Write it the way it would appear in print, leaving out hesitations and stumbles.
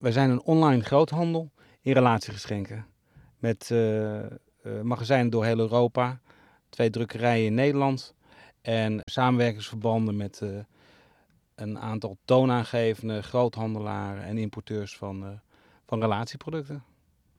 Wij zijn een online groothandel in relatiegeschenken. Met magazijnen door heel Europa, 2 drukkerijen in Nederland en samenwerkingsverbanden met een aantal toonaangevende groothandelaren en importeurs van relatieproducten.